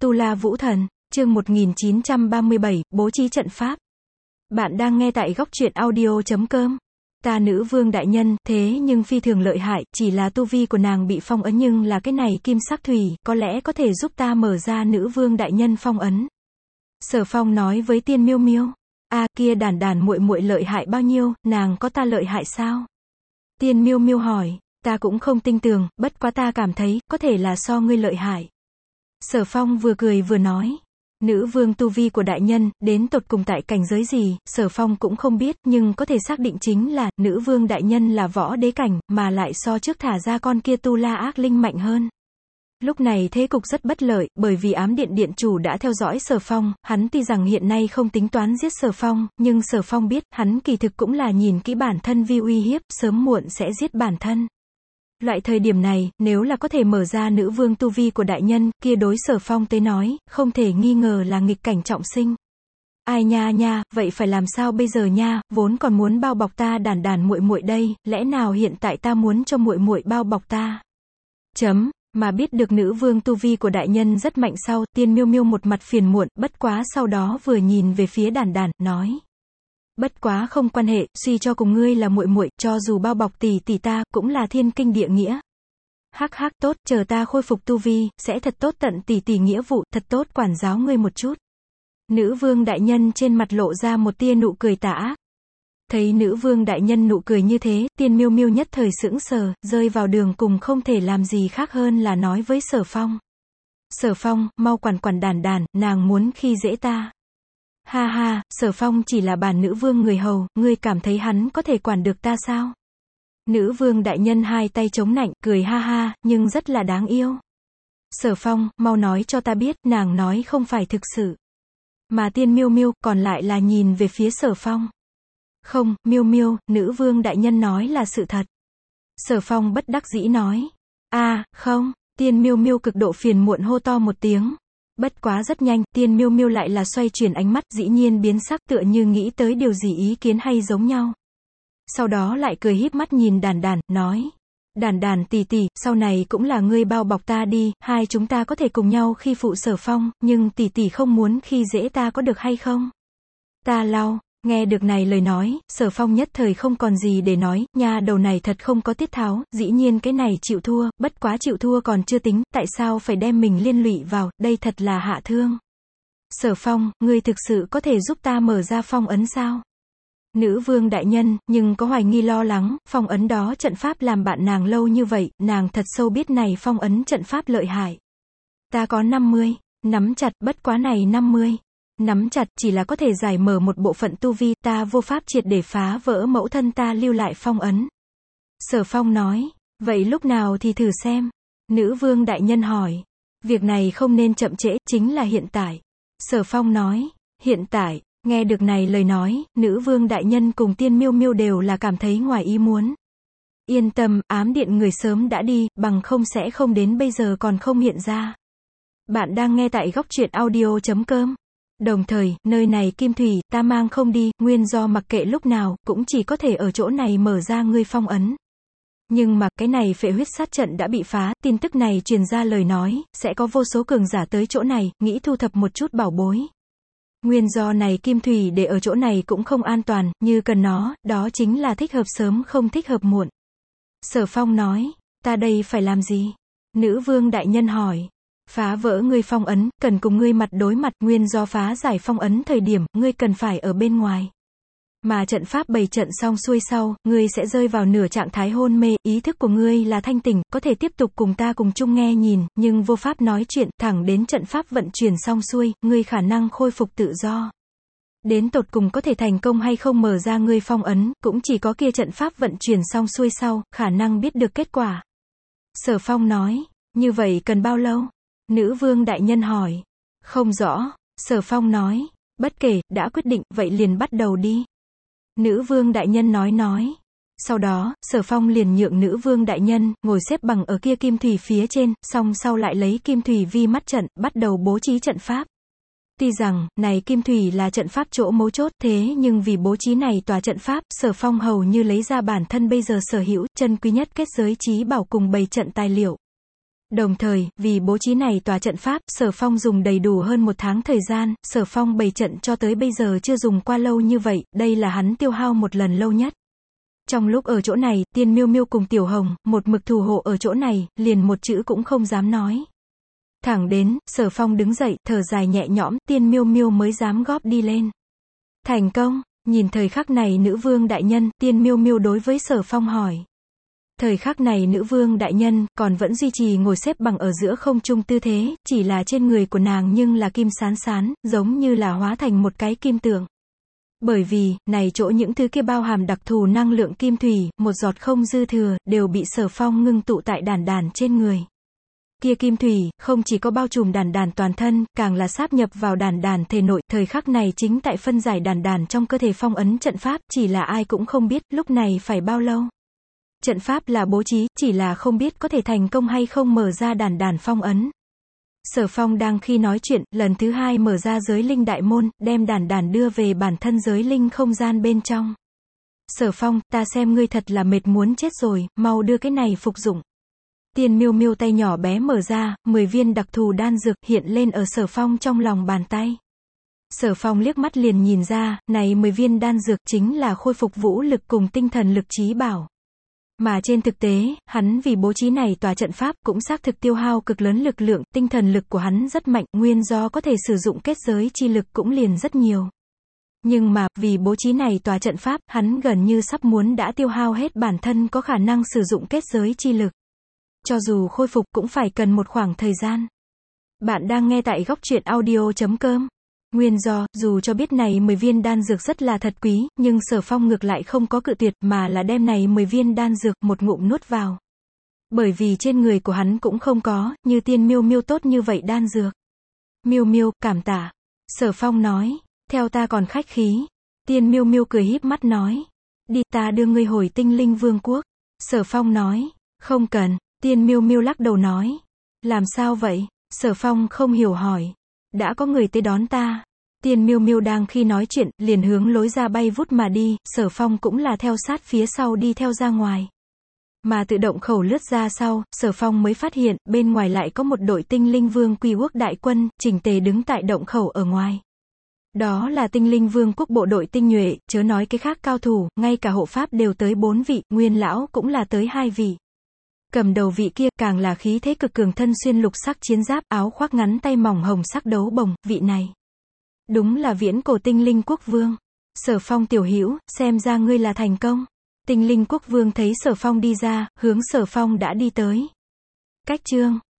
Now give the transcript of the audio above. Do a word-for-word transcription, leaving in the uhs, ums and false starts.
Tu La Vũ Thần, chương một nghìn chín trăm ba mươi bảy, bố trí trận pháp. Bạn đang nghe tại góc truyện audio chấm com. Ta nữ vương đại nhân, thế nhưng phi thường lợi hại, chỉ là tu vi của nàng bị phong ấn nhưng là cái này kim sắc thủy, có lẽ có thể giúp ta mở ra nữ vương đại nhân phong ấn. Sở Phong nói với Tiên Miêu Miêu. A kia đàn đàn muội muội lợi hại bao nhiêu, nàng có ta lợi hại sao? Tiên Miêu Miêu hỏi, ta cũng không tin tưởng, bất quá ta cảm thấy, có thể là so ngươi lợi hại. Sở Phong vừa cười vừa nói, nữ vương tu vi của đại nhân, đến tột cùng tại cảnh giới gì, Sở Phong cũng không biết, nhưng có thể xác định chính là, nữ vương đại nhân là võ đế cảnh, mà lại so trước thả ra con kia tu la ác linh mạnh hơn. Lúc này thế cục rất bất lợi, bởi vì ám điện điện chủ đã theo dõi Sở Phong, hắn tuy rằng hiện nay không tính toán giết Sở Phong, nhưng Sở Phong biết, hắn kỳ thực cũng là nhìn kỹ bản thân vi uy hiếp, sớm muộn sẽ giết bản thân. Loại thời điểm này, nếu là có thể mở ra nữ vương tu vi của đại nhân, kia đối Sở Phong tới nói, không thể nghi ngờ là nghịch cảnh trọng sinh. Ai nha nha, vậy phải làm sao bây giờ nha, vốn còn muốn bao bọc ta đàn đàn muội muội đây, lẽ nào hiện tại ta muốn cho muội muội bao bọc ta? Chấm, mà biết được nữ vương tu vi của đại nhân rất mạnh sau, Tiên Miêu Miêu một mặt phiền muộn, bất quá sau đó vừa nhìn về phía đàn đàn, nói. Bất quá không quan hệ, suy cho cùng ngươi là muội muội, cho dù bao bọc tỷ tỷ ta, cũng là thiên kinh địa nghĩa. Hắc hắc, tốt, chờ ta khôi phục tu vi, sẽ thật tốt tận tỷ tỷ nghĩa vụ, thật tốt quản giáo ngươi một chút. Nữ vương đại nhân trên mặt lộ ra một tia nụ cười tà ác. Thấy nữ vương đại nhân nụ cười như thế, Tiên Miêu Miêu nhất thời sững sờ, rơi vào đường cùng không thể làm gì khác hơn là nói với Sở Phong. Sở Phong, mau quản quản đàn đàn, nàng muốn khi dễ ta. Ha ha, Sở Phong chỉ là bản nữ vương người hầu, ngươi cảm thấy hắn có thể quản được ta sao? Nữ vương đại nhân hai tay chống nạnh, cười ha ha, nhưng rất là đáng yêu. Sở Phong, mau nói cho ta biết, nàng nói không phải thực sự. Mà Tiên Miêu Miêu, còn lại là nhìn về phía Sở Phong. Không, Miêu Miêu, nữ vương đại nhân nói là sự thật. Sở Phong bất đắc dĩ nói. A, à, không, Tiên Miêu Miêu cực độ phiền muộn hô to một tiếng. Bất quá rất nhanh, Tiên Miêu Miêu lại là xoay chuyển ánh mắt, dĩ nhiên biến sắc tựa như nghĩ tới điều gì ý kiến hay giống nhau. Sau đó lại cười híp mắt nhìn đàn đàn, nói. Đàn đàn tỷ tỷ, sau này cũng là ngươi bao bọc ta đi, hai chúng ta có thể cùng nhau khi phụ Sở Phong, nhưng tỷ tỷ không muốn khi dễ ta có được hay không? Ta lau. Nghe được này lời nói, Sở Phong nhất thời không còn gì để nói, nha đầu này thật không có tiết tháo, dĩ nhiên cái này chịu thua, bất quá chịu thua còn chưa tính, tại sao phải đem mình liên lụy vào, đây thật là hạ thương. Sở Phong, ngươi thực sự có thể giúp ta mở ra phong ấn sao? Nữ vương đại nhân, nhưng có hoài nghi lo lắng, phong ấn đó trận pháp làm bạn nàng lâu như vậy, nàng thật sâu biết này phong ấn trận pháp lợi hại. Ta có năm mươi, nắm chặt, bất quá này năm mươi. Nắm chặt, chỉ là có thể giải mở một bộ phận tu vi, ta vô pháp triệt để phá vỡ mẫu thân ta lưu lại phong ấn. Sở Phong nói, vậy lúc nào thì thử xem. Nữ vương đại nhân hỏi, việc này không nên chậm trễ, chính là hiện tại. Sở Phong nói, hiện tại, nghe được này lời nói, nữ vương đại nhân cùng Tiên Miêu Miêu đều là cảm thấy ngoài ý muốn. Yên tâm, ám điện người sớm đã đi, bằng không sẽ không đến bây giờ còn không hiện ra. Bạn đang nghe tại góc truyện audio chấm com. Đồng thời, nơi này kim thủy, ta mang không đi, nguyên do mặc kệ lúc nào, cũng chỉ có thể ở chỗ này mở ra ngươi phong ấn. Nhưng mà, cái này phệ huyết sát trận đã bị phá, tin tức này truyền ra lời nói, sẽ có vô số cường giả tới chỗ này, nghĩ thu thập một chút bảo bối. Nguyên do này kim thủy để ở chỗ này cũng không an toàn, như cần nó, đó chính là thích hợp sớm không thích hợp muộn. Sở Phong nói, ta đây phải làm gì? Nữ vương đại nhân hỏi. Phá vỡ ngươi phong ấn, cần cùng ngươi mặt đối mặt, nguyên do phá giải phong ấn thời điểm, ngươi cần phải ở bên ngoài. Mà trận pháp bày trận xong xuôi sau, ngươi sẽ rơi vào nửa trạng thái hôn mê, ý thức của ngươi là thanh tỉnh, có thể tiếp tục cùng ta cùng chung nghe nhìn, nhưng vô pháp nói chuyện, thẳng đến trận pháp vận chuyển xong xuôi, ngươi khả năng khôi phục tự do. Đến tột cùng có thể thành công hay không mở ra ngươi phong ấn, cũng chỉ có kia trận pháp vận chuyển xong xuôi sau, khả năng biết được kết quả. Sở Phong nói, như vậy cần bao lâu? Nữ vương đại nhân hỏi. Không rõ. Sở Phong nói. Bất kể, đã quyết định, vậy liền bắt đầu đi. Nữ vương đại nhân nói nói. Sau đó, Sở Phong liền nhượng nữ vương đại nhân, ngồi xếp bằng ở kia kim thủy phía trên, song sau lại lấy kim thủy vi mắt trận, bắt đầu bố trí trận pháp. Tuy rằng, này kim thủy là trận pháp chỗ mấu chốt, thế nhưng vì bố trí này tòa trận pháp, Sở Phong hầu như lấy ra bản thân bây giờ sở hữu, chân quý nhất kết giới trí bảo cùng bày trận tài liệu. Đồng thời, vì bố trí này tòa trận pháp, Sở Phong dùng đầy đủ hơn một tháng thời gian, Sở Phong bày trận cho tới bây giờ chưa dùng qua lâu như vậy, đây là hắn tiêu hao một lần lâu nhất. Trong lúc ở chỗ này, Tiên Miêu Miêu cùng Tiểu Hồng, một mực thủ hộ ở chỗ này, liền một chữ cũng không dám nói. Thẳng đến, Sở Phong đứng dậy, thở dài nhẹ nhõm, Tiên Miêu Miêu mới dám góp đi lên. Thành công, nhìn thời khắc này nữ vương đại nhân, Tiên Miêu Miêu đối với Sở Phong hỏi. Thời khắc này nữ vương đại nhân, còn vẫn duy trì ngồi xếp bằng ở giữa không trung tư thế, chỉ là trên người của nàng nhưng là kim sán sán, giống như là hóa thành một cái kim tượng. Bởi vì, này chỗ những thứ kia bao hàm đặc thù năng lượng kim thủy, một giọt không dư thừa, đều bị Sở Phong ngưng tụ tại đàn đàn trên người. Kia kim thủy, không chỉ có bao trùm đàn đàn toàn thân, càng là sáp nhập vào đàn đàn thể nội, thời khắc này chính tại phân giải đàn đàn trong cơ thể phong ấn trận pháp, chỉ là ai cũng không biết, lúc này phải bao lâu. Trận pháp là bố trí, chỉ là không biết có thể thành công hay không mở ra đàn đàn phong ấn. Sở Phong đang khi nói chuyện, lần thứ hai mở ra giới linh đại môn, đem đàn đàn đưa về bản thân giới linh không gian bên trong. Sở Phong, ta xem ngươi thật là mệt muốn chết rồi, mau đưa cái này phục dụng. Tiên Miêu Miêu tay nhỏ bé mở ra, mười viên đặc thù đan dược hiện lên ở Sở Phong trong lòng bàn tay. Sở Phong liếc mắt liền nhìn ra, này mười viên đan dược chính là khôi phục vũ lực cùng tinh thần lực trí bảo. Mà trên thực tế, hắn vì bố trí này tòa trận pháp cũng xác thực tiêu hao cực lớn lực lượng, tinh thần lực của hắn rất mạnh, nguyên do có thể sử dụng kết giới chi lực cũng liền rất nhiều. Nhưng mà, vì bố trí này tòa trận pháp, hắn gần như sắp muốn đã tiêu hao hết bản thân có khả năng sử dụng kết giới chi lực. Cho dù khôi phục cũng phải cần một khoảng thời gian. Bạn đang nghe tại góc truyện audio chấm com. Nguyên do, dù cho biết này mười viên đan dược rất là thật quý, nhưng Sở Phong ngược lại không có cự tuyệt mà là đem này mười viên đan dược một ngụm nuốt vào. Bởi vì trên người của hắn cũng không có, như Tiên Miêu Miêu tốt như vậy đan dược. Miêu Miêu, cảm tạ. Sở Phong nói, theo ta còn khách khí. Tiên Miêu Miêu cười híp mắt nói, đi ta đưa ngươi hồi Tinh Linh Vương quốc. Sở Phong nói, không cần. Tiên Miêu Miêu lắc đầu nói, làm sao vậy? Sở Phong không hiểu hỏi. Đã có người tới đón ta. Tiên Miêu Miêu đang khi nói chuyện, liền hướng lối ra bay vút mà đi, Sở Phong cũng là theo sát phía sau đi theo ra ngoài. Mà tự động khẩu lướt ra sau, Sở Phong mới phát hiện, bên ngoài lại có một đội Tinh Linh Vương Quy Quốc đại quân, chỉnh tề đứng tại động khẩu ở ngoài. Đó là Tinh Linh Vương quốc bộ đội tinh nhuệ, chớ nói cái khác cao thủ, ngay cả hộ pháp đều tới bốn vị, Nguyên lão cũng là tới hai vị. Cầm đầu vị kia, càng là khí thế cực cường thân xuyên lục sắc chiến giáp, áo khoác ngắn tay mỏng hồng sắc đấu bồng, vị này. Đúng là viễn cổ Tinh Linh quốc vương. Sở Phong tiểu hữu, xem ra ngươi là thành công. Tinh Linh quốc vương thấy Sở Phong đi ra, hướng Sở Phong đã đi tới. Cách chương